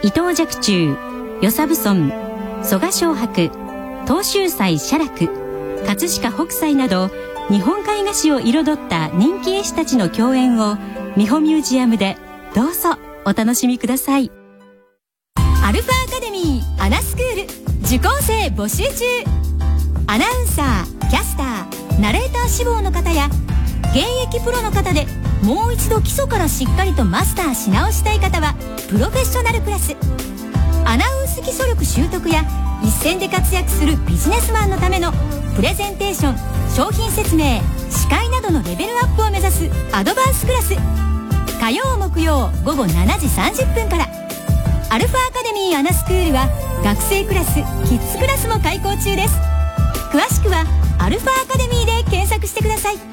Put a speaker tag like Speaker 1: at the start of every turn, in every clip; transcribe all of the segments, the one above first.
Speaker 1: 伊藤若冲、与謝蕪村、蘇我昌伯、東秀斎写楽、葛飾北斎など日本絵画史を彩った人気絵師たちの共演を美穂ミュージアムでどうぞお楽しみください。
Speaker 2: アルファアカデミーアナスクール受講生募集中。アナウンサー、キャスター、ナレーター志望の方や現役プロの方でもう一度基礎からしっかりとマスターし直したい方はプロフェッショナルクラス。アナウンス基礎力習得や一線で活躍するビジネスマンのためのプレゼンテーション、商品説明、司会などのレベルアップを目指すアドバンスクラス。火曜木曜午後7時30分から。アルファアカデミーアナスクールは学生クラス、キッズクラスも開講中です。詳しくはアルファアカデミーで検索してください。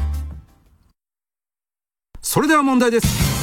Speaker 3: それでは問題です。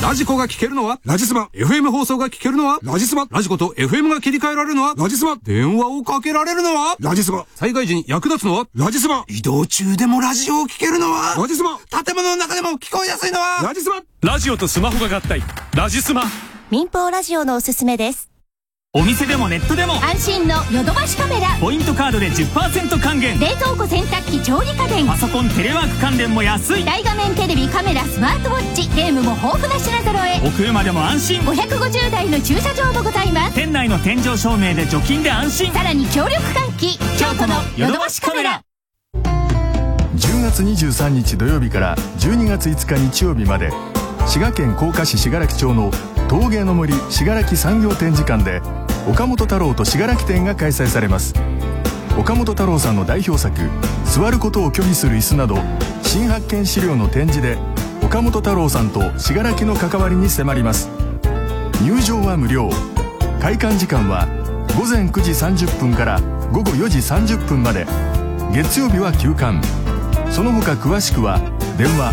Speaker 3: ラジコが聞けるのはラジスマ、 FM 放送が聞けるのはラジスマ、ラジコと FM が切り替えられるのはラジスマ、電話をかけられるのはラジスマ、災害時に役立つのはラジスマ、移動中でもラジオを聞けるのはラジスマ、建物の中でも聞こえやすいのはラジスマ。
Speaker 4: ラジオとスマホが合体、ラジスマ。
Speaker 2: 民放ラジオのおすすめです。
Speaker 4: お店でもネットでも
Speaker 2: 安心のヨドバシカメラ。
Speaker 4: ポイントカードで 10% 還元。
Speaker 2: 冷蔵庫、洗濯機、調理家電、
Speaker 4: パソコン、テレワーク関連も安い。
Speaker 2: 大画面テレビ、カメラ、スマートウォッチ、ゲームも豊富な品揃え。
Speaker 4: お車でも安心。
Speaker 2: 550台の駐車場もございます。
Speaker 4: 店内の天井照明で除菌で安心。
Speaker 2: さらに強力換気。京都のヨドバシカメラ。
Speaker 5: 10月23日土曜日から12月5日日曜日まで、滋賀県甲賀市信楽町の陶芸の森信楽産業展示館で岡本太郎と信楽展が開催されます。岡本太郎さんの代表作「座ることを拒否する椅子」など新発見資料の展示で岡本太郎さんと信楽の関わりに迫ります。入場は無料。開館時間は午前9時30分から午後4時30分まで。月曜日は休館。その他詳しくは電話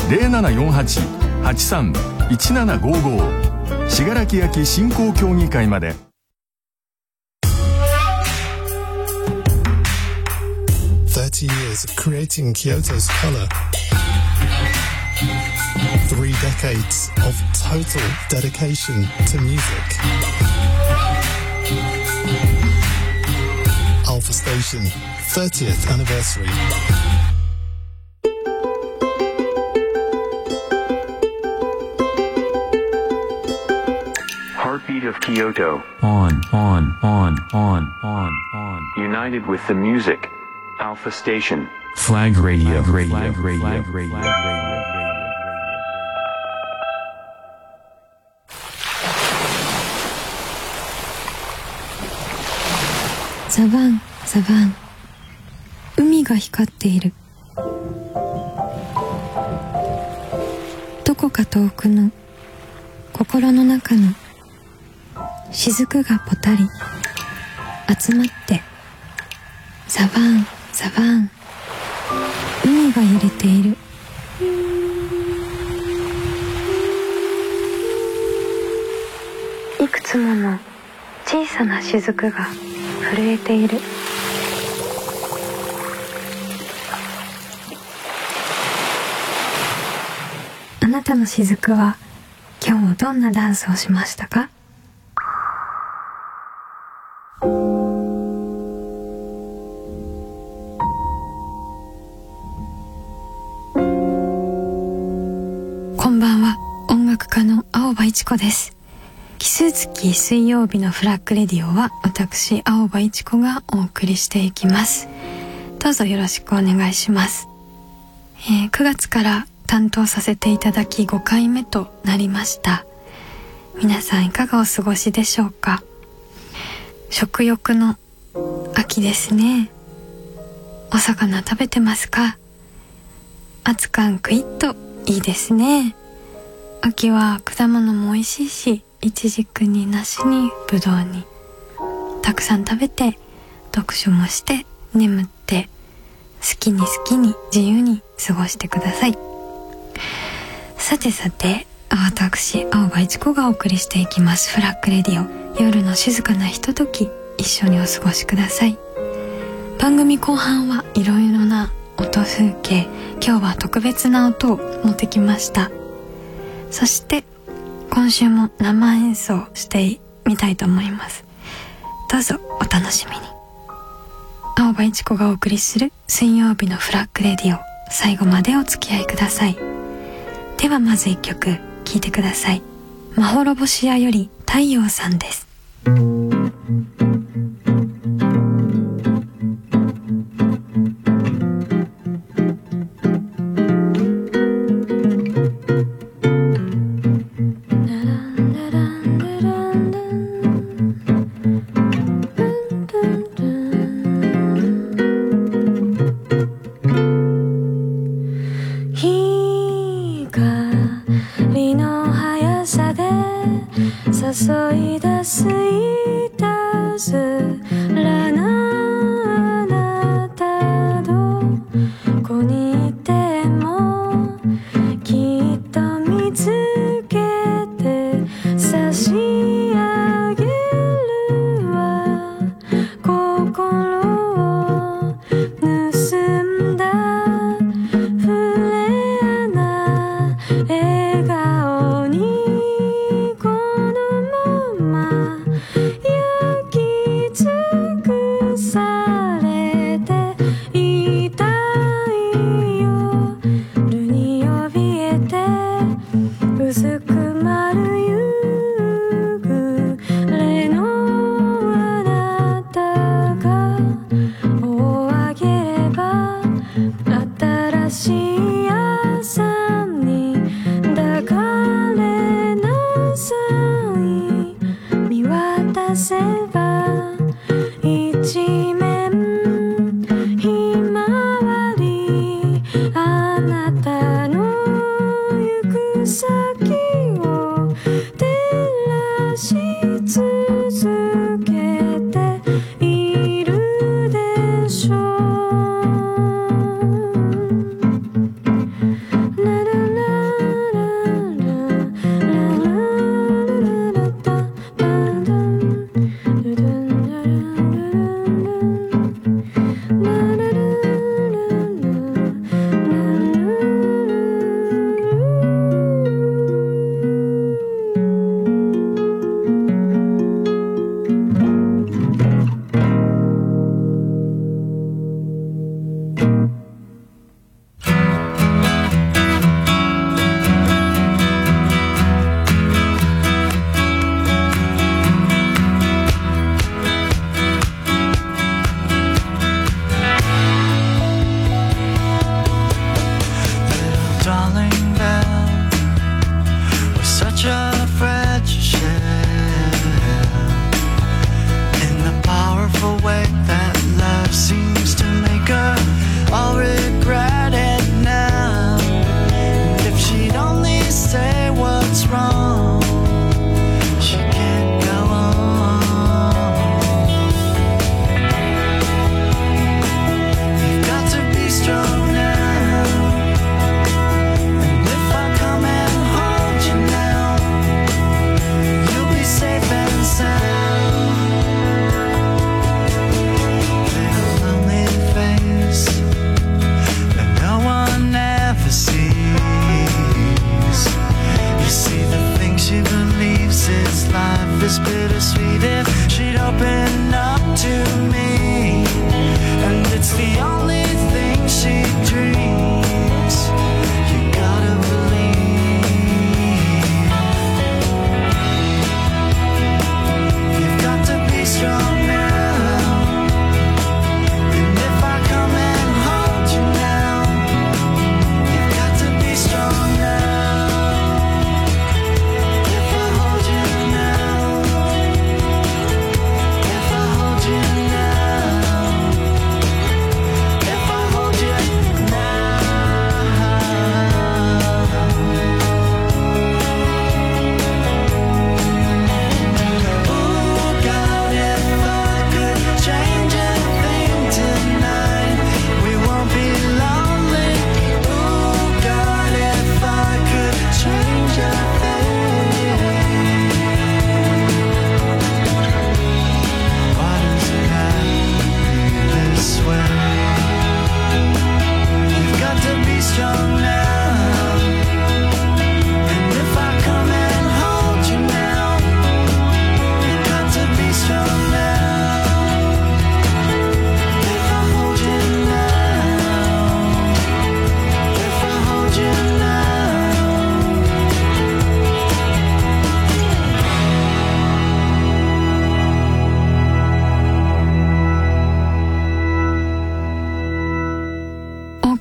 Speaker 5: 0748-831755 信楽焼振興協議会まで。
Speaker 6: 30 years of creating Kyoto's color. 3 decades of total dedication to music. Alpha Station, 30th anniversary.
Speaker 7: Heartbeat of Kyoto.
Speaker 4: On.
Speaker 7: United with the music. Alpha Station.
Speaker 4: Flag Radio.
Speaker 8: ザバン、ザバン。海が光っている。どこか遠くの心の中の雫がぽたり集まって、ザバン、ザバン。海が揺れている。いくつもの小さな雫が震えている。あなたの雫は今日どんなダンスをしましたか？こんばんは、音楽家の青葉一子です。奇数月水曜日のフラッグレディオは私青葉一子がお送りしていきます。どうぞよろしくお願いします。9月から担当させていただき5回目となりました。皆さんいかがお過ごしでしょうか？食欲の秋ですね。お魚食べてますか？熱燗クイッといいですね。秋は果物も美味しいし、イチジクに梨にブドウにたくさん食べて、読書もして眠って、好きに自由に過ごしてください。さて私青葉一子がお送りしていきますフラッグレディオ。夜の静かなひととき、一緒にお過ごしください。番組後半はいろいろな音風景、今日は特別な音を持ってきました。そして今週も生演奏してみたいと思います。どうぞお楽しみに。青葉一子がお送りする水曜日のフラッグレディオ、最後までお付き合いください。ではまず一曲聴いてください。まほろぼし屋より太陽さんです。
Speaker 9: 注い出すいたずらなあなたどこにいてもきっと見つけて差し上げるわ。心を盗んだフレアな笑顔に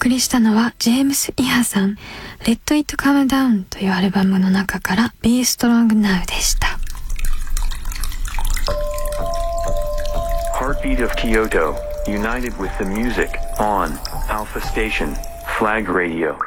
Speaker 8: 送りしたのはジェームス・イハさん Let It Come Down というアルバムの中から Be Strong Now でした。
Speaker 7: Heartbeat of Kyoto, united with the music on Alpha Station, Flag Radio。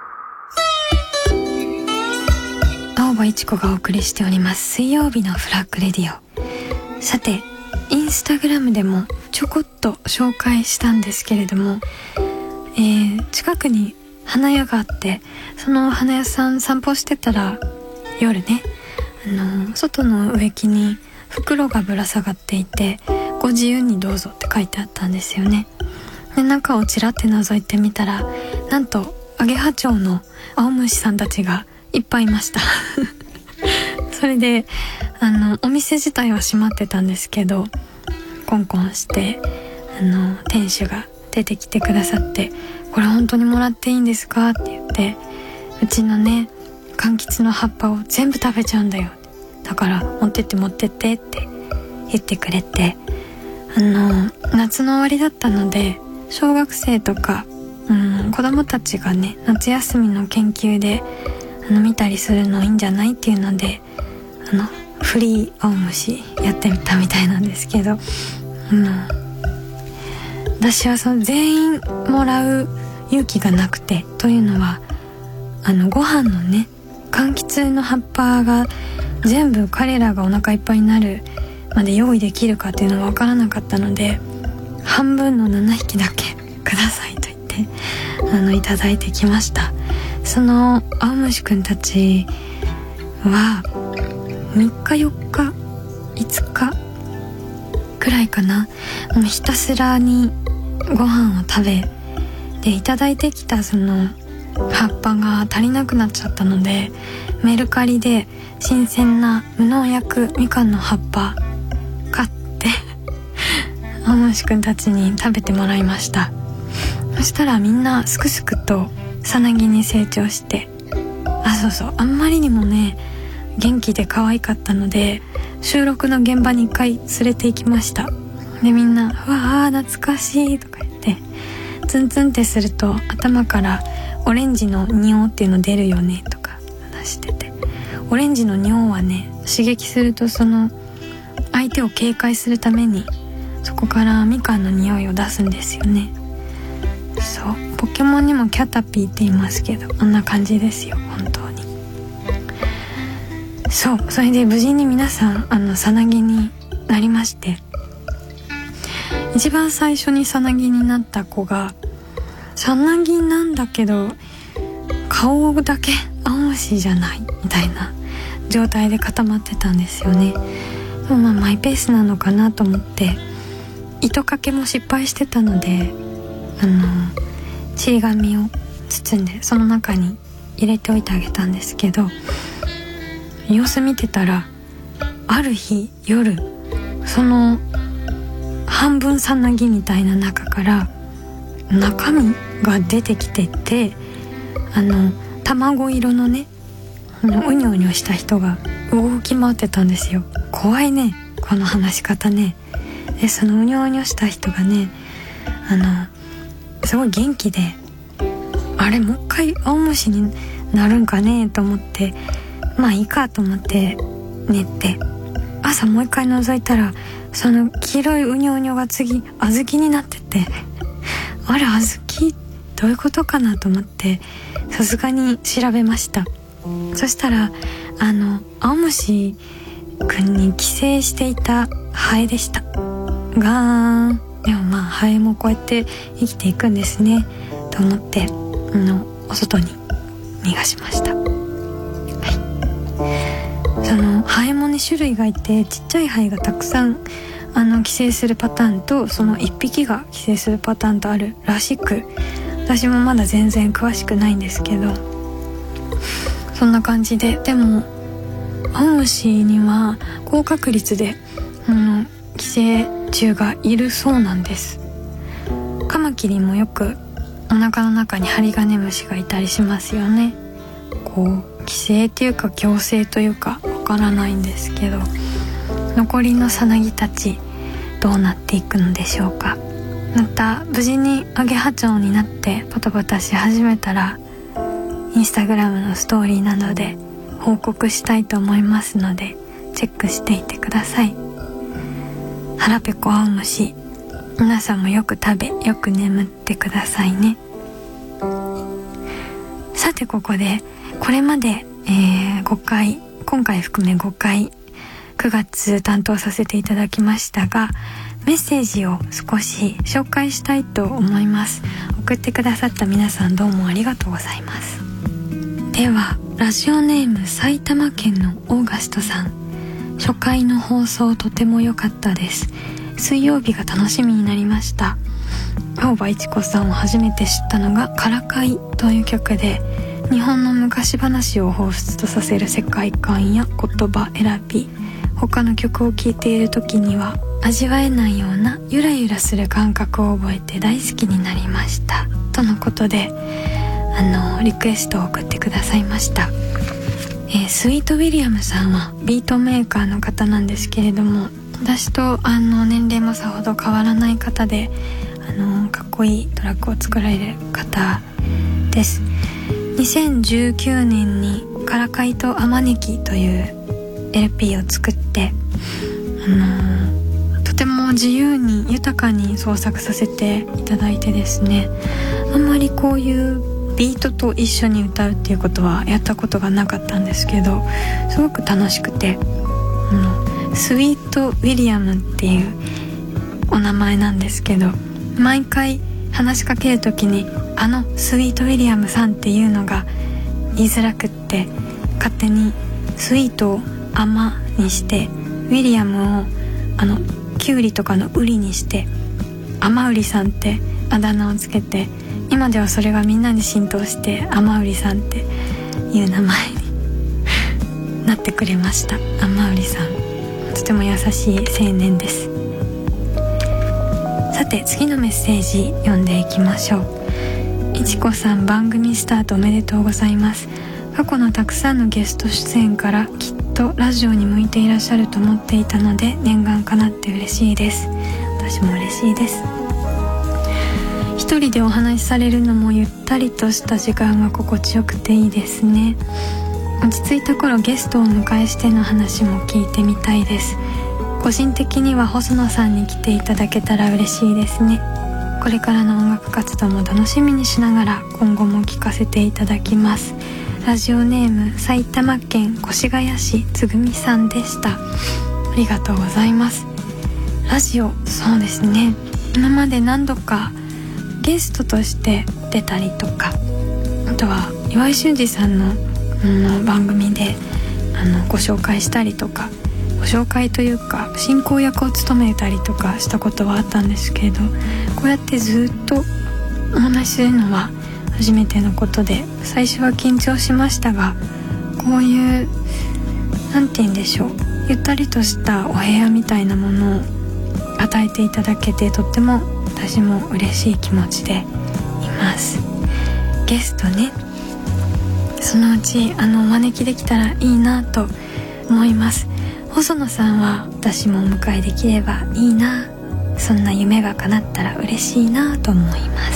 Speaker 8: 青葉一子がお送りしております水曜日のフラッグレディオ。さてインスタグラムでもちょこっと紹介したんですけれども、近くに花屋があって、その花屋さん散歩してたら夜ね、外の植木に袋がぶら下がっていて、ご自由にどうぞって書いてあったんですよね。で中をちらって覗いてみたら、なんとアゲハチョウの青虫さんたちがいっぱいいましたそれでお店自体は閉まってたんですけど、コンコンして店主が出てきてくださって、これ本当にもらっていいんですかって言って、うちのね柑橘の葉っぱを全部食べちゃうんだよ、だから持ってってって言ってくれて、夏の終わりだったので小学生とか、子供たちがね夏休みの研究で見たりするのいいんじゃないっていうのでフリー青虫やってみたみたいなんですけど、私はその全員もらう勇気がなくて、というのはご飯のね柑橘の葉っぱが全部彼らがお腹いっぱいになるまで用意できるかっていうのは分からなかったので、半分の7匹だけくださいと言っていただいてきました。その青虫くんたちは3日4日5日くらいかな、もうひたすらにご飯を食べで、いただいてきたその葉っぱが足りなくなっちゃったので、メルカリで新鮮な無農薬みかんの葉っぱ買って青虫くんたちに食べてもらいました。そしたらみんなすくすくとさなぎに成長して、あんまりにもね元気で可愛かったので、収録の現場に一回連れて行きました。でみんな「うわー懐かしい」とか言ってツンツンってすると頭からオレンジの匂いっていうの出るよねとか話してて、オレンジの匂いはね刺激するとその相手を警戒するためにそこからみかんの匂いを出すんですよね。そうポケモンにもキャタピーって言いますけど、あんな感じですよ本当に。それで無事に皆さんさなぎになりまして、一番最初にさなぎになった子がさなぎなんだけど顔だけ青虫じゃないみたいな状態で固まってたんですよね。でもマイペースなのかなと思って糸かけも失敗してたのでちり紙を包んでその中に入れておいてあげたんですけど、様子見てたらある日夜その半分さなぎみたいな中から中身が出てきてて、卵色のねうにょうにょした人が動き回ってたんですよ。怖いねこの話し方ね。でそのうにょうにょした人がねすごい元気で、あれもう一回青虫になるんかねと思って、まあいいかと思って寝て、朝もう一回覗いたらその黄色いうにょうにょが次小豆になっててあれ小豆どういうことかなと思ってさすがに調べました。そしたら青虫くんに寄生していたハエでした。ガーン。でもまあハエもこうやって生きていくんですねと思ってお外に逃がしました。そのハエもね種類がいて、ちっちゃいハエがたくさん寄生するパターンとその1匹が寄生するパターンとあるらしく、私もまだ全然詳しくないんですけど、そんな感じで、でも青虫には高確率で寄生虫がいるそうなんです。カマキリもよくお腹の中にハリガネムシがいたりしますよね。こう寄生っていうか共生というかわからないんですけど、残りのさなぎたちどうなっていくのでしょうか。 また無事にアゲハチョウになってパタパタし始めたらインスタグラムのストーリーなどで報告したいと思いますのでチェックしていてください。腹ペコ青虫、皆さんもよく食べよく眠ってくださいね。さてここでこれまで、5回今回含め5回9月担当させていただきましたが、メッセージを少し紹介したいと思います。送ってくださった皆さんどうもありがとうございます。ではラジオネーム埼玉県のオーガストさん、初回の放送とても良かったです。水曜日が楽しみになりました。青葉一子さんを初めて知ったのがからかいという曲で、日本の昔話を彷彿とさせる世界観や言葉選び、他の曲を聴いている時には味わえないようなゆらゆらする感覚を覚えて大好きになりましたとのことで、リクエストを送ってくださいました。スイートウィリアムさんはビートメーカーの方なんですけれども、私と年齢もさほど変わらない方で、かっこいいトラックを作られる方です。2019年にからかいとあまねきという LP を作って、とても自由に豊かに創作させていただいてですね、あんまりこういうビートと一緒に歌うっていうことはやったことがなかったんですけど、すごく楽しくて、スイートウィリアムっていうお名前なんですけど、毎回話しかけるときにスイートウィリアムさんっていうのが言いづらくって、勝手にスイートをアマにしてウィリアムをキュウリとかのウリにしてアマウリさんってあだ名をつけて、今ではそれがみんなに浸透してアマウリさんっていう名前になってくれました。アマウリさん、とても優しい青年です。さて次のメッセージ読んでいきましょう。いちこさん、番組スタートおめでとうございます。過去のたくさんのゲスト出演からきっとラジオに向いていらっしゃると思っていたので念願かなって嬉しいです。私も嬉しいです。一人でお話しされるのもゆったりとした時間が心地よくていいですね。落ち着いた頃ゲストをお迎えしての話も聞いてみたいです。個人的には細野さんに来ていただけたら嬉しいですね。これからの音楽活動も楽しみにしながら今後も聞かせていただきます。ラジオネーム埼玉県越谷市つぐみさんでした。ありがとうございます。ラジオ、そうですね、今まで何度かゲストとして出たりとか、あとは岩井俊二さんの、番組でご紹介したりとか、ご紹介というか進行役を務めたりとかしたことはあったんですけれど、こうやってずっとお話しするのは初めてのことで、最初は緊張しましたが、こういうなんて言うんでしょう、ゆったりとしたお部屋みたいなものを与えていただけて、とっても私も嬉しい気持ちでいます。ゲストね、そのうちお招きできたらいいなと思います。細野さんは私もお迎えできればいいな、そんな夢が叶ったら嬉しいなと思います。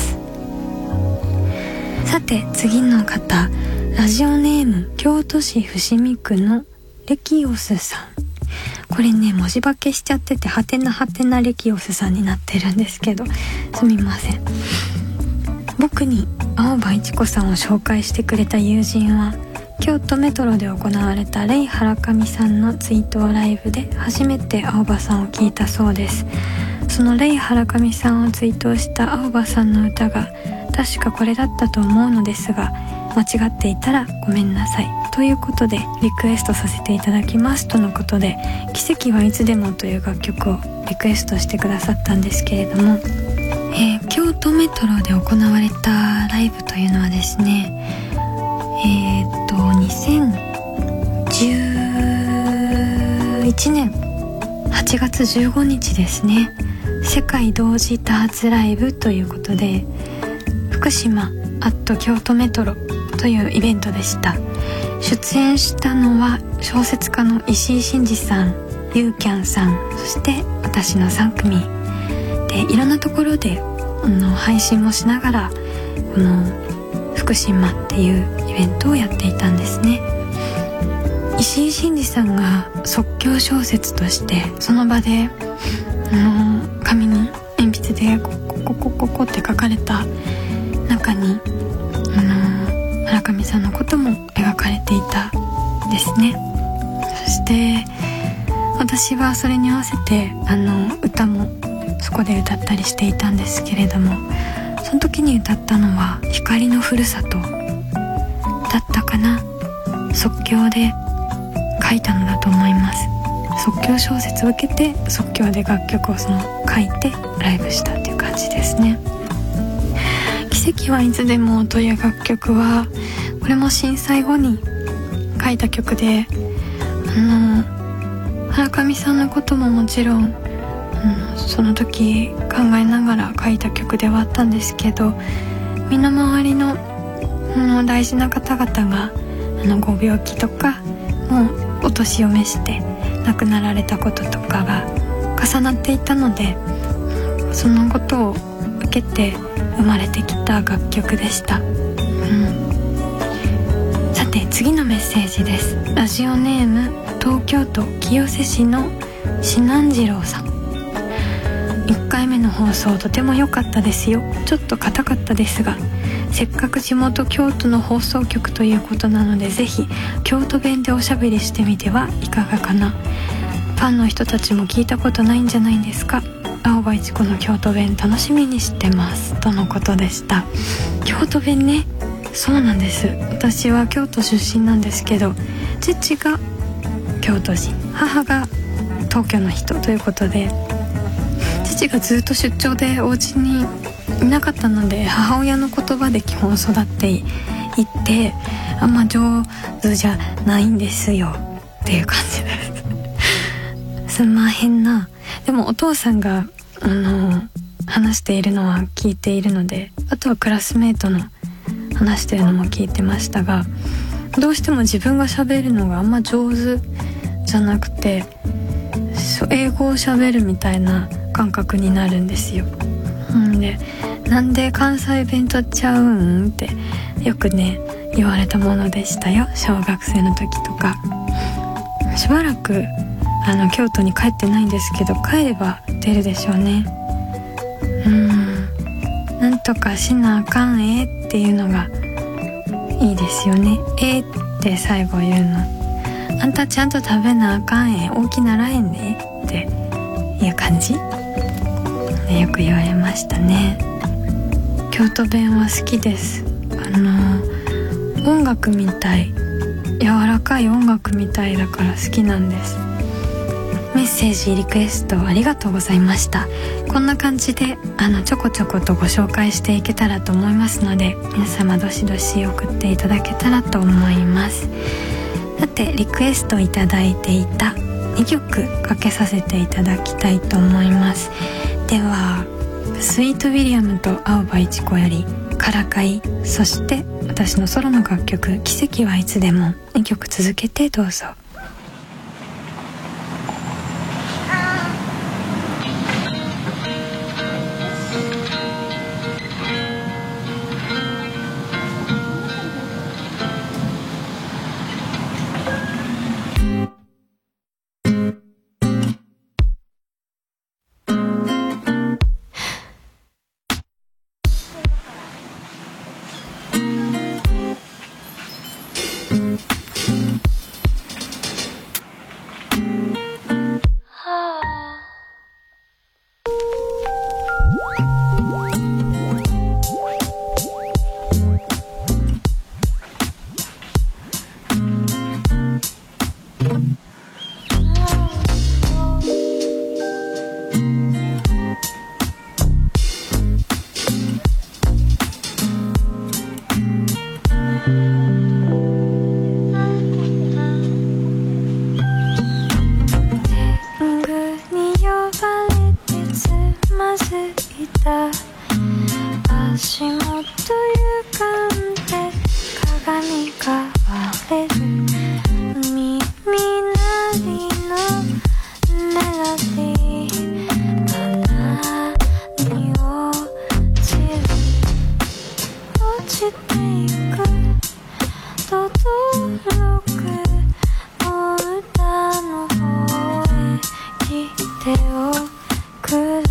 Speaker 8: さて次の方、ラジオネーム京都市伏見区のレキオスさん。これね、文字化けしちゃっててはてなはてなレキオスさんになってるんですけど、すみません。僕に青葉一子さんを紹介してくれた友人は、京都メトロで行われたレイ・ハラカミさんの追悼ライブで初めて青葉さんを聴いたそうです。そのレイ・ハラカミさんを追悼した青葉さんの歌が確かこれだったと思うのですが、間違っていたらごめんなさいということでリクエストさせていただきますとのことで、奇跡はいつでもという楽曲をリクエストしてくださったんですけれども、京都メトロで行われたライブというのはですね、2011年8月15日ですね、世界同時多発ライブということで、福島アット京都メトロというイベントでした。出演したのは小説家の石井真嗣さん、ユーキャンさん、そして私の3組で、いろんなところで配信もしながらこの福島っていうイベントをやっていたんですね。石井真二さんが即興小説としてその場で紙に鉛筆でこって書かれた中に村上さんのことも描かれていたですね。そして私はそれに合わせて歌もそこで歌ったりしていたんですけれども、その時に歌ったのは光のふるさとだったかな。即興で書いたのだと思います。即興小説を受けて即興で楽曲を書いてライブしたっていう感じですね。奇跡はいつでもという楽曲はこれも震災後に書いた曲で、村上さんのことももちろん、その時考えながら書いた曲ではあったんですけど、身の回りの、大事な方々がご病気とかもうお年を召して亡くなられたこととかが重なっていたので、そのことを受けて生まれてきた楽曲でした。さて次のメッセージです。ラジオネーム東京都清瀬市のしなんじろうさん。1回目の放送とても良かったですよ。ちょっと硬かったですが、せっかく地元京都の放送局ということなので、ぜひ京都弁でおしゃべりしてみてはいかがかな。ファンの人たちも聞いたことないんじゃないんですか。青葉一子の京都弁楽しみにしてますとのことでした。京都弁ね、そうなんです。私は京都出身なんですけど、父が京都人、母が東京の人ということで、父がずっと出張でお家にいなかったので、母親の言葉で基本育っていってあんま上手じゃないんですよっていう感じですすんまへんな。でもお父さんが話しているのは聞いているので、あとはクラスメートの話しているのも聞いてましたが、どうしても自分が喋るのがあんま上手じゃなくて、英語を喋るみたいな感覚になるんですよ。で、なんで関西弁取っちゃうんってよくね言われたものでしたよ、小学生の時とか。しばらく京都に帰ってないんですけど、帰れば出るでしょうね。なんとかしなあかんっていうのがいいですよね。って最後言うの。あんたちゃんと食べなあかん大きならへんねっていう感じ、よく言われましたね。京都弁は好きです。音楽みたい、柔らかい音楽みたいだから好きなんです。メッセージリクエストありがとうございました。こんな感じでちょこちょことご紹介していけたらと思いますので、皆様どしどし送っていただけたらと思います。さてリクエストいただいていた2曲かけさせていただきたいと思います。ではスイートウィリアムと青葉一子よりからかい、そして私のソロの楽曲奇跡はいつでも、2曲続けてどうぞ。
Speaker 9: 手をくれ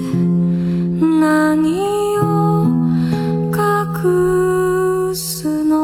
Speaker 9: 何を隠すの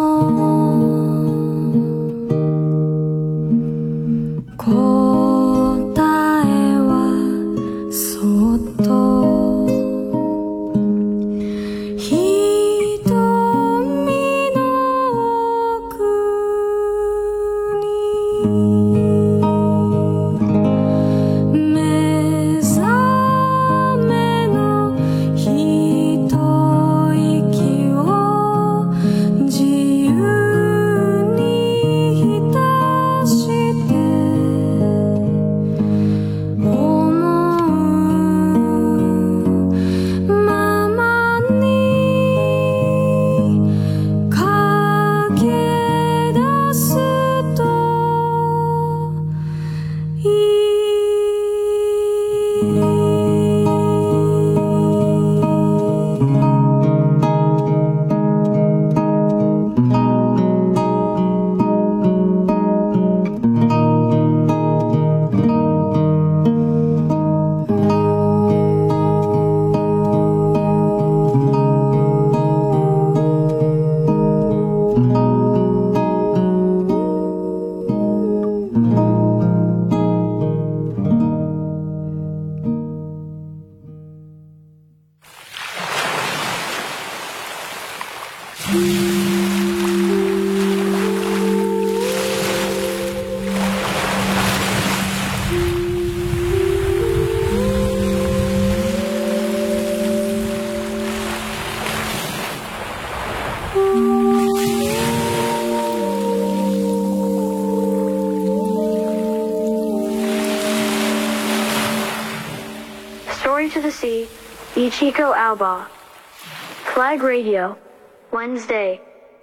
Speaker 9: Ichiko Aoba. Flag Radio. Wednesday.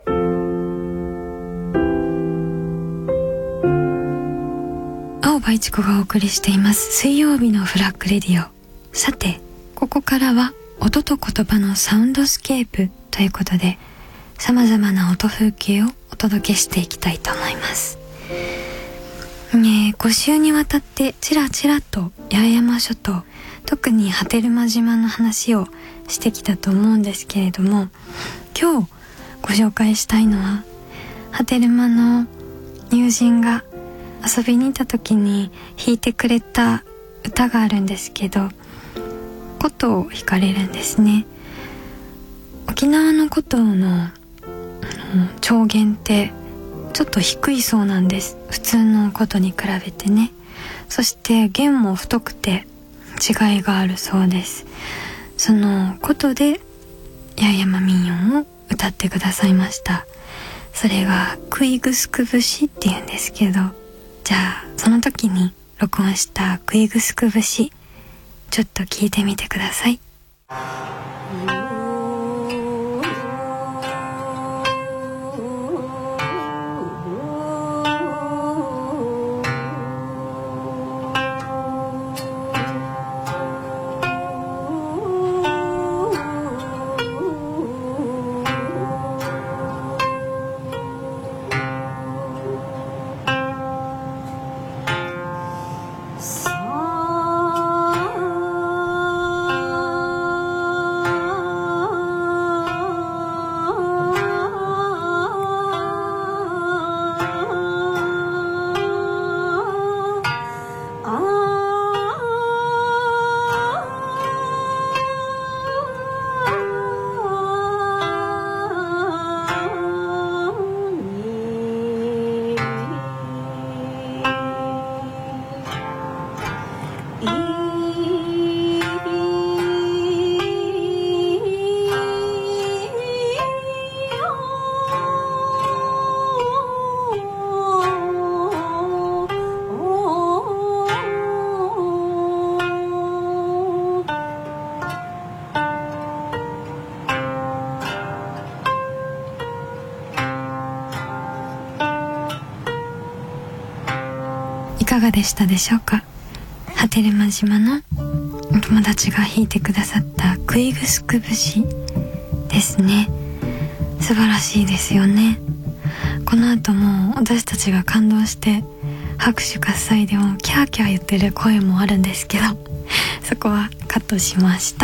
Speaker 8: 青葉一子がお送りしています水曜日のフラッグレディオ。さて、ここからは音と言葉のサウンドスケープということで、様々な音風景をお届けしていきたいと思います。5週にわたってちらちらと八重山諸島、特に波照間島の話をしてきたと思うんですけれども、今日ご紹介したいのは波照間の友人が遊びに行った時に弾いてくれた歌があるんですけど、琴を弾かれるんですね。沖縄の琴の調弦ってちょっと低いそうなんです。普通の琴に比べてね。そして弦も太くて違いがあるそうです。その琴で八重山民謡を歌ってくださいました。それがクイグスク節っていうんですけど、じゃあその時に録音したクイグスク節、ちょっと聞いてみてください。いかがでしたでしょうか。波照間島のお友達が弾いてくださったクイグスク節ですね。素晴らしいですよね。この後も私たちが感動して拍手喝采でもキャーキャー言ってる声もあるんですけど、そこはカットしました。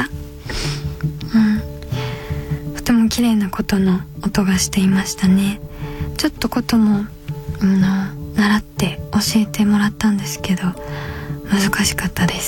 Speaker 8: とても綺麗な琴の音がしていましたね。ちょっと琴も習って教えてもらったんですけど難しかったです。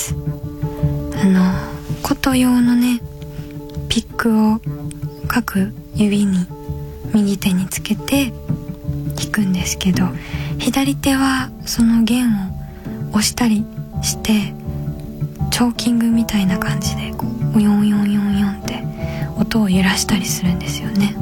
Speaker 8: 琴用のねピックを各指に右手につけて弾くんですけど、左手はその弦を押したりしてチョーキングみたいな感じでこう444って音を揺らしたりするんですよね。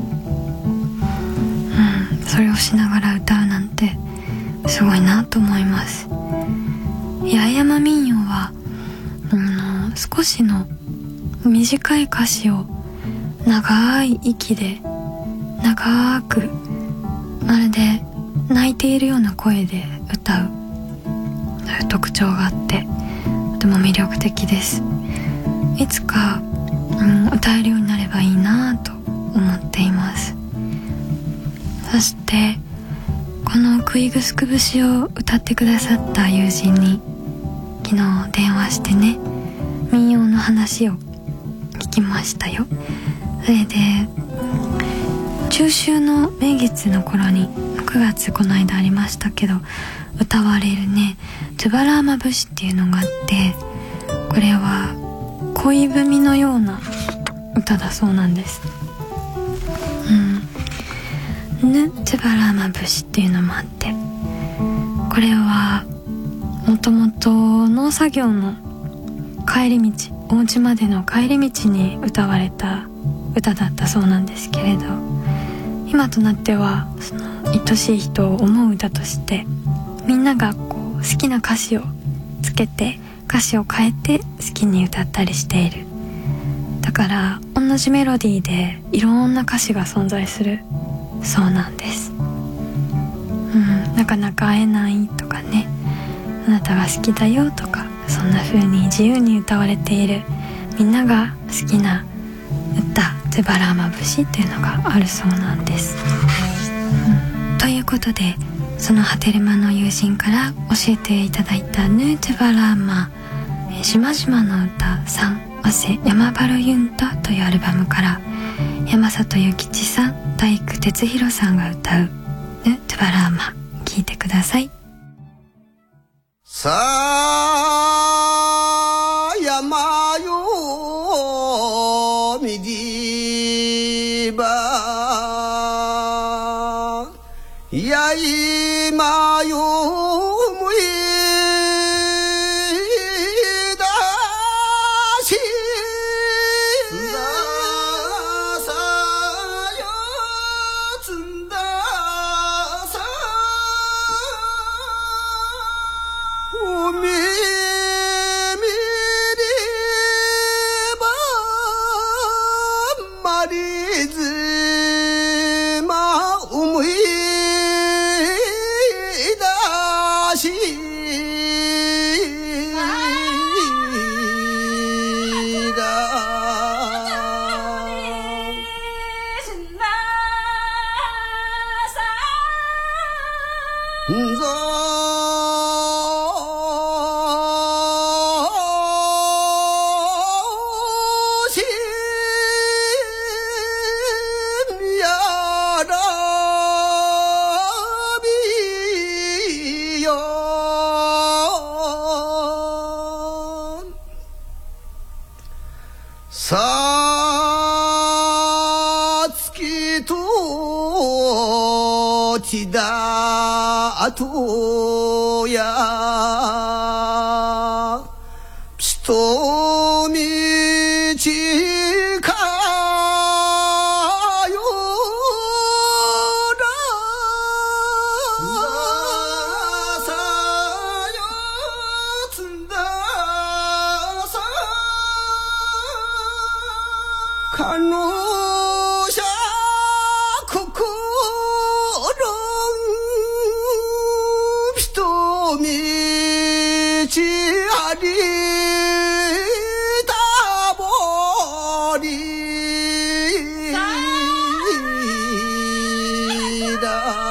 Speaker 8: それをしながら歌うなんてすごいなと思います。八重山民謡は少しの短い歌詞を長い息で長くまるで泣いているような声で歌うという特徴があってとても魅力的です。いつか、歌えるようになればいいなと思っています。そしてこのクイグスク節を歌ってくださった友人に昨日電話してね、民謡の話を聞きましたよ。それで中秋の名月の頃に9月この間ありましたけど歌われるねトゥバラーマ節っていうのがあって、これは恋文のような歌だそうなんです。トゥバラーマ節っていうのもあって、これはもともと農作業の帰り道、お家までの帰り道に歌われた歌だったそうなんですけれど、今となってはその愛しい人を思う歌としてみんながこう好きな歌詞をつけて歌詞を変えて好きに歌ったりしているだから同じメロディーでいろんな歌詞が存在するそうなんです。なかなか会えないとかね、あなたが好きだよとか、そんな風に自由に歌われているみんなが好きな歌、トゥバラーマ節っていうのがあるそうなんです。ということで、そのハテルマの友人から教えていただいたヌートゥバラーマ島々の歌3汗山原ユンタというアルバムから、山里幸吉さん、大工哲弘さんが歌うヌートゥバラーマ、聴いてください。
Speaker 10: さあ山よみりばやいまよむいだしさよつんださおみみりばまりずまうむいだしださあ月とちだとやピとみちかよらさよつんださかのしゃこころんひとみちありたぼりだ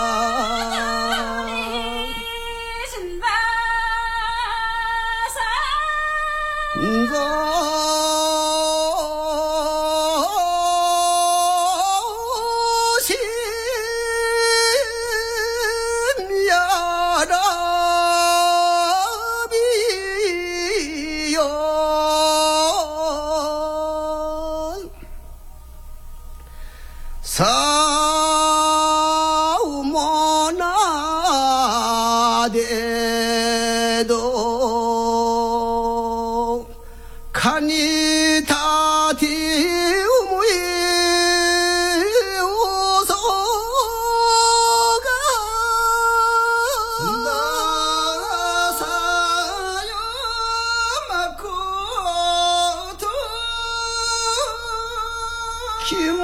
Speaker 10: さあおもなでどかにたておもいおそがださよまこときも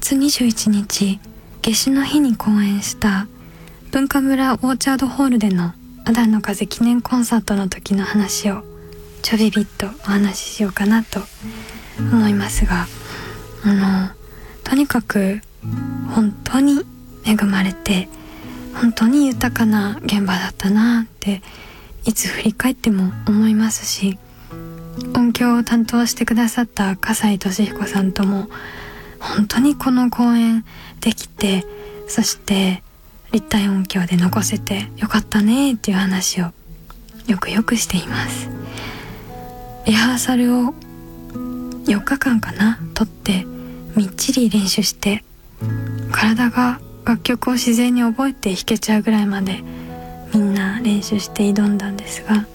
Speaker 8: 月21日夏至の日に公演した文化村オーチャードホールでのアダンの風記念コンサートの時の話をちょびびっとお話ししようかなと思いますが、とにかく本当に恵まれて本当に豊かな現場だったなっていつ振り返っても思いますし、音響を担当してくださった笠井俊彦さんとも本当にこの公演できて、そして立体音響で残せてよかったねっていう話をよくしています。リハーサルを4日間かな撮ってみっちり練習して、体が楽曲を自然に覚えて弾けちゃうぐらいまでみんな練習して挑んだんですが、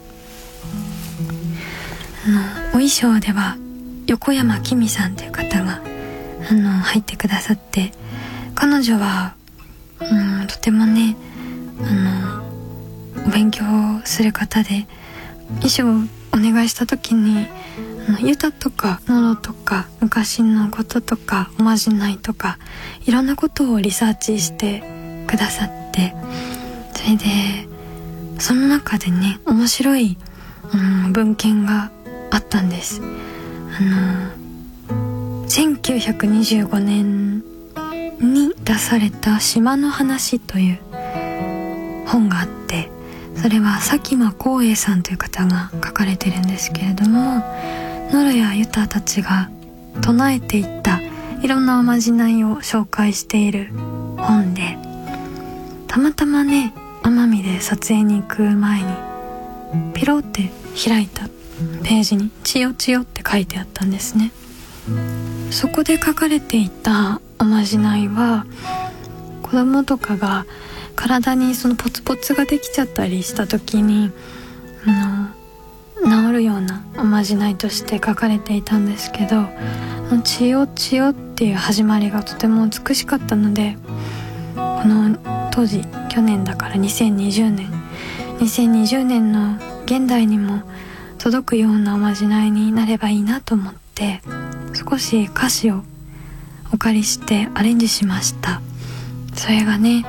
Speaker 8: お衣装では横山きみさんという方が入ってくださって、彼女はとてもねお勉強する方で、衣装をお願いした時にユタとかノロとか昔のこととかおまじないとかいろんなことをリサーチしてくださって、それでその中でね面白い、文献があったんです。1925年に出された島の話という本があって、それは佐喜眞光栄さんという方が書かれてるんですけれども、ノロやユタたちが唱えていったいろんなおまじないを紹介している本で、たまたまね奄美で撮影に行く前にピロって開いたページにチヨチヨって書いてあったんですね。そこで書かれていたおまじないは、子供とかが体にそのポツポツができちゃったりした時に治るようなおまじないとして書かれていたんですけど、チヨチヨっていう始まりがとても美しかったので、この当時去年だから2020年の現代にも届くようなおまじないになればいいなと思って、少し歌詞をお借りしてアレンジしました。それがね、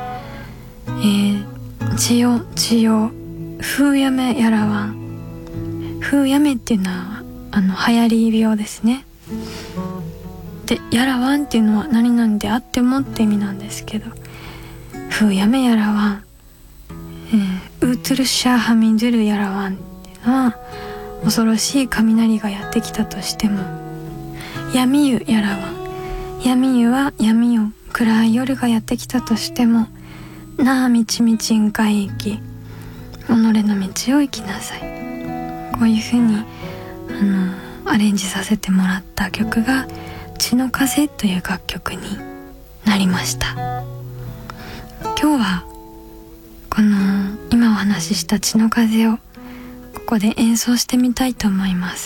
Speaker 8: ちよちよふうやめやらわん。ふうやめっていうのは流行り病ですね。でやらわんっていうのは何々であってもって意味なんですけど、ふうやめやらわん、ウートゥルシャーハミドゥルやらわんっていうのは恐ろしい雷がやってきたとしても、闇湯やらわん、闇湯は闇よ、暗い夜がやってきたとしても、なあみちみちんかい行き、己の道を行きなさい。こういう風にアレンジさせてもらった曲が血の風という楽曲になりました。今日はこの今お話しした血の風をここで演奏してみたいと思います。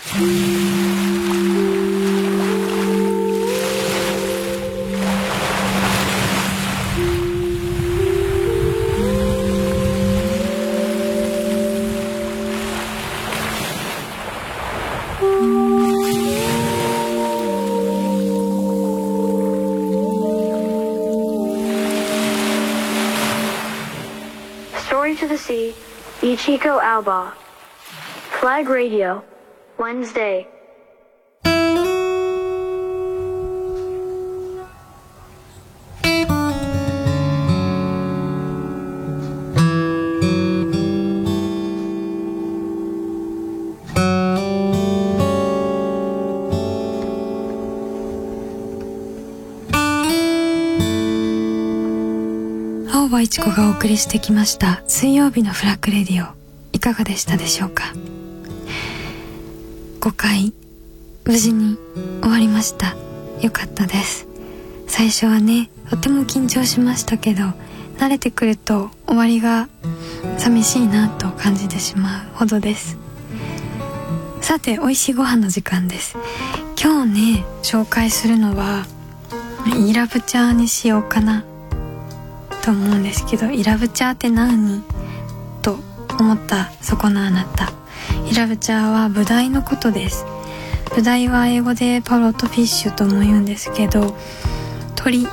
Speaker 9: Story to the Sea, Ichiko Aoba. Flag Radio, Wednesday.
Speaker 8: 青葉一子がお送りしてきました水曜日のフラッグレディオ、いかがでしたでしょうか。5回無事に終わりました。よかったです。最初はね、とても緊張しましたけど、慣れてくると終わりが寂しいなと感じてしまうほどです。さて、美味しいご飯の時間です。今日ね、紹介するのはイラブチャーにしようかなと思うんですけど、イラブチャーって何と思ったそこのあなた、イラブチャーはブダイのことです。ブダイは英語でパロットフィッシュとも言うんですけど、鳥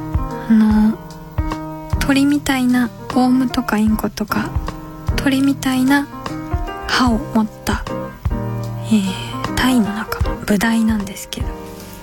Speaker 8: みたいなオウムとかインコとか鳥みたいな歯を持った、タイの仲間ブダイなんですけど、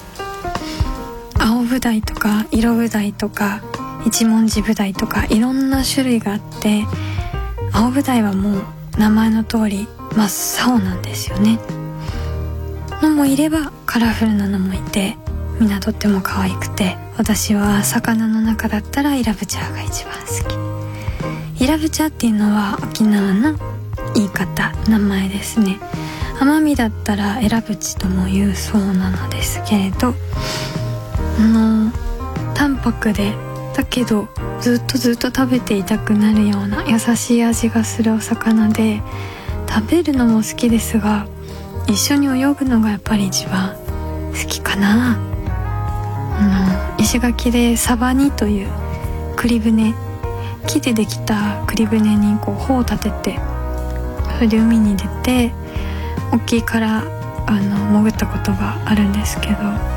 Speaker 8: 青ブダイとか色ブダイとか一文字ブダイとかいろんな種類があって、青ブダイはもう名前の通り真っ青なんですよね。のもいればカラフルなのもいて、みんなとっても可愛くて、私は魚の中だったらイラブチャーが一番好き。イラブチャーっていうのは沖縄の言い方、名前ですね。奄美だったらエラブチとも言うそうなのですけれど、淡白でだけどずっと食べていたくなるような優しい味がするお魚で、食べるのも好きですが、一緒に泳ぐのがやっぱり一番好きかな。石垣でサバニという栗船、木でできた栗船にこう帆を立てて、それで海に出て大きいから潜ったことがあるんですけど、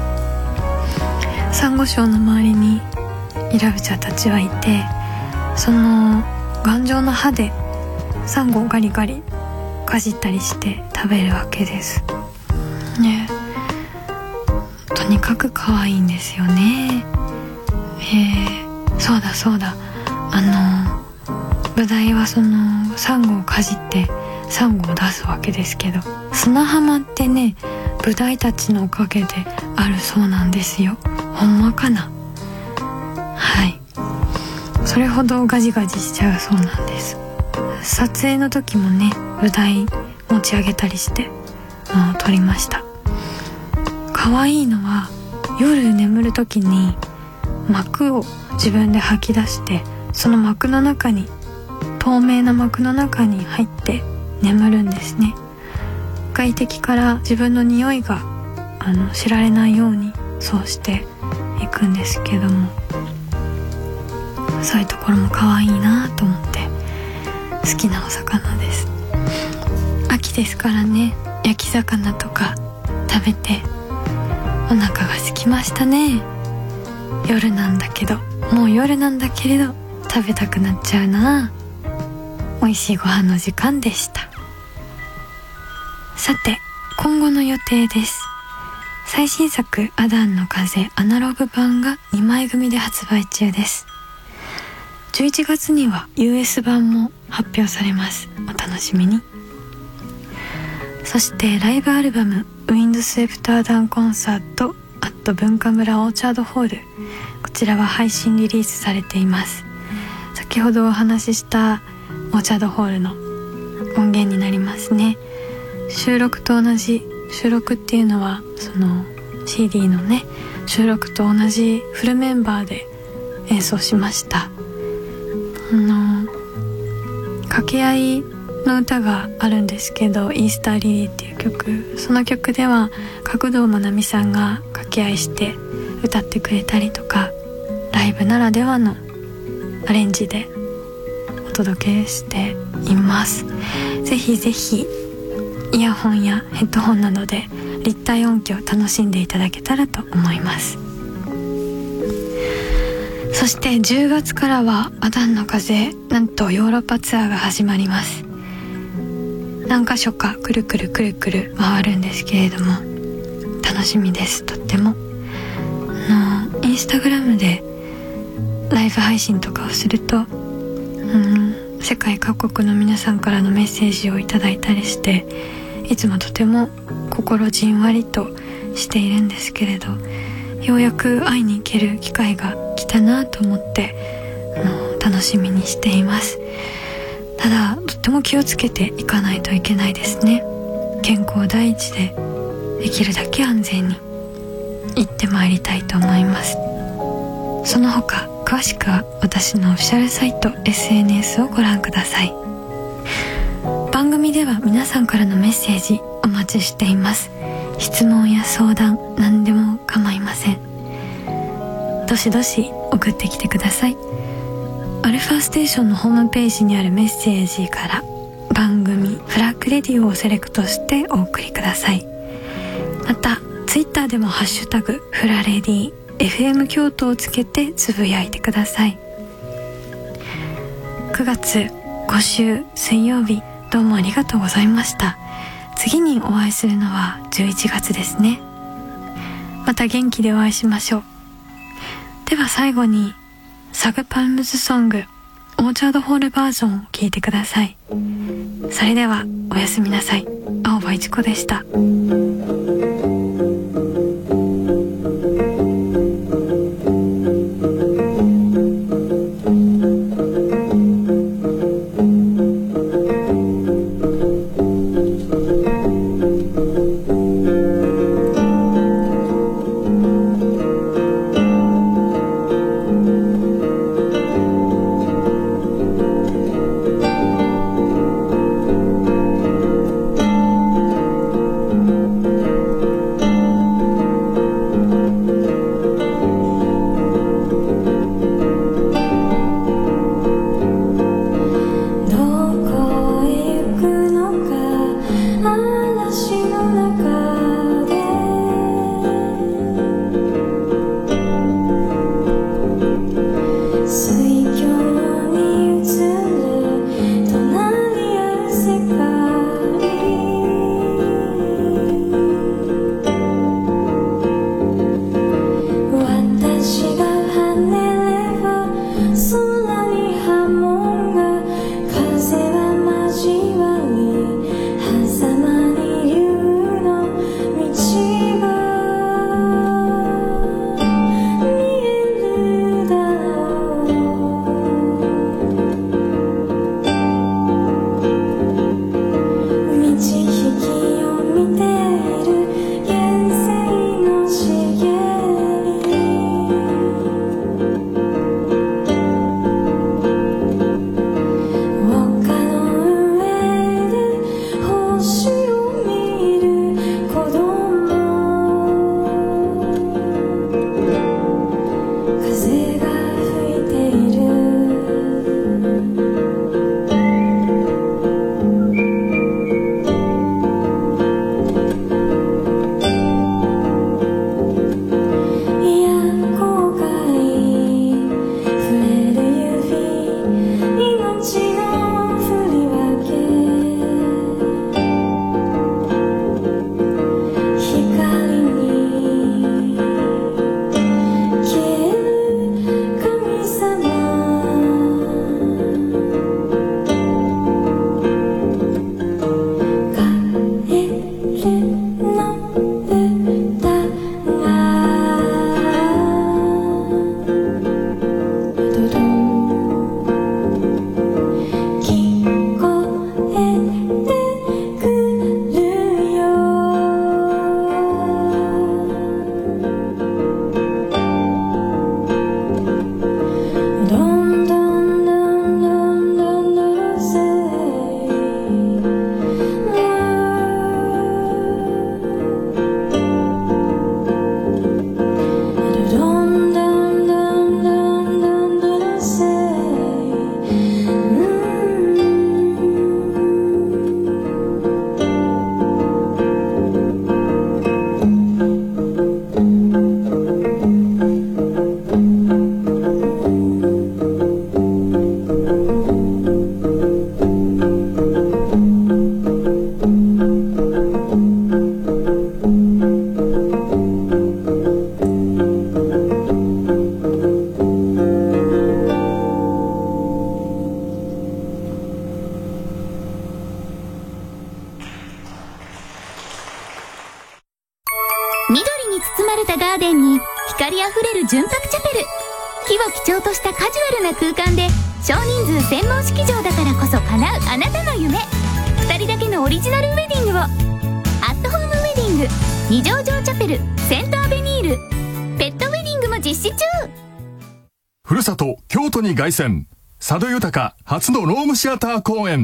Speaker 8: サンゴ礁の周りにイラブチャーたちはいて、その頑丈な歯でサンゴをガリガリかじったりして食べるわけですね。とにかく可愛いんですよね。そうだブダイはそのサンゴをかじってサンゴを出すわけですけど、砂浜ってね、ブダイたちのおかげであるそうなんですよ。ほんまかな。はい、それほどガジガジしちゃうそうなんです。撮影の時もね、ブダイ持ち上げたりして撮りました。可愛いのは夜眠る時に膜を自分で吐き出して、その膜の中に、透明な膜の中に入って眠るんですね。外敵から自分の匂いが知られないようにそうしていくんですけども、そういうところも可愛いなと思って好きなお魚です。秋ですからね、焼き魚とか食べてお腹が空きましたね。夜なんだけど、もう夜なんだけれど食べたくなっちゃうな。美味しいご飯の時間でした。さて、今後の予定です。最新作アダンの風アナログ版が2枚組で発売中です。11月には US 版も発表されます。お楽しみに。そしてライブアルバムウィンドスウェプターダンコンサートアット文化村オーチャードホール、こちらは配信リリースされています。先ほどお話ししたオーチャードホールの音源になりますね。収録と同じ、収録っていうのはその CD のね、収録と同じフルメンバーで演奏しました。掛け合いの歌があるんですけど、イースターリリーっていう曲、その曲では角堂まなみさんが掛け合いして歌ってくれたりとか、ライブならではのアレンジでお届けしています。ぜひぜひイヤホンやヘッドホンなどで立体音響を楽しんでいただけたらと思います。そして10月からはアダンの風、なんとヨーロッパツアーが始まります。何か所かくるくるくるくる回るんですけれども、楽しみです。とってもインスタグラムでライブ配信とかをすると、世界各国の皆さんからのメッセージをいただいたりして、いつもとても心じんわりとしているんですけれど、ようやく会いに行ける機会が来たなと思って楽しみにしています。ただとっても気をつけていかないといけないですね。健康第一でできるだけ安全に行ってまいりたいと思います。その他詳しくは私のオフィシャルサイト SNS をご覧ください。番組では皆さんからのメッセージお待ちしています。質問や相談何でも構いません。どしどし送ってきてください。アルファステーションのホームページにあるメッセージから番組フラッグレディオをセレクトしてお送りください。またツイッターでもハッシュタグフラレディ FM 京都をつけてつぶやいてください。9月5週水曜日、どうもありがとうございました。次にお会いするのは11月ですね。また元気でお会いしましょう。では最後にサグパルムズソングオーチャードホールバージョンを聴いてください。それではおやすみなさい。青葉一子でした。
Speaker 2: に包まれたガーデンに光あふれる純白チャペル。木を基調としたカジュアルな空間で少人数専門式場だからこそ叶うあなたの夢。2人だけのオリジナルウェディングを。アットホームウェディング二条城チャペルセントアベニール。ペットウェディングも実施中。
Speaker 5: ふるさと京都に凱旋、佐渡豊初のロームシアター公演。